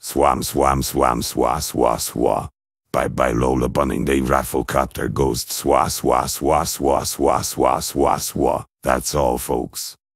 Swam swam swam swa swa swa. Bye bye Lola Bunning, they raffle cut their ghost swa swa swa swa swa swa swa swa. That's all folks.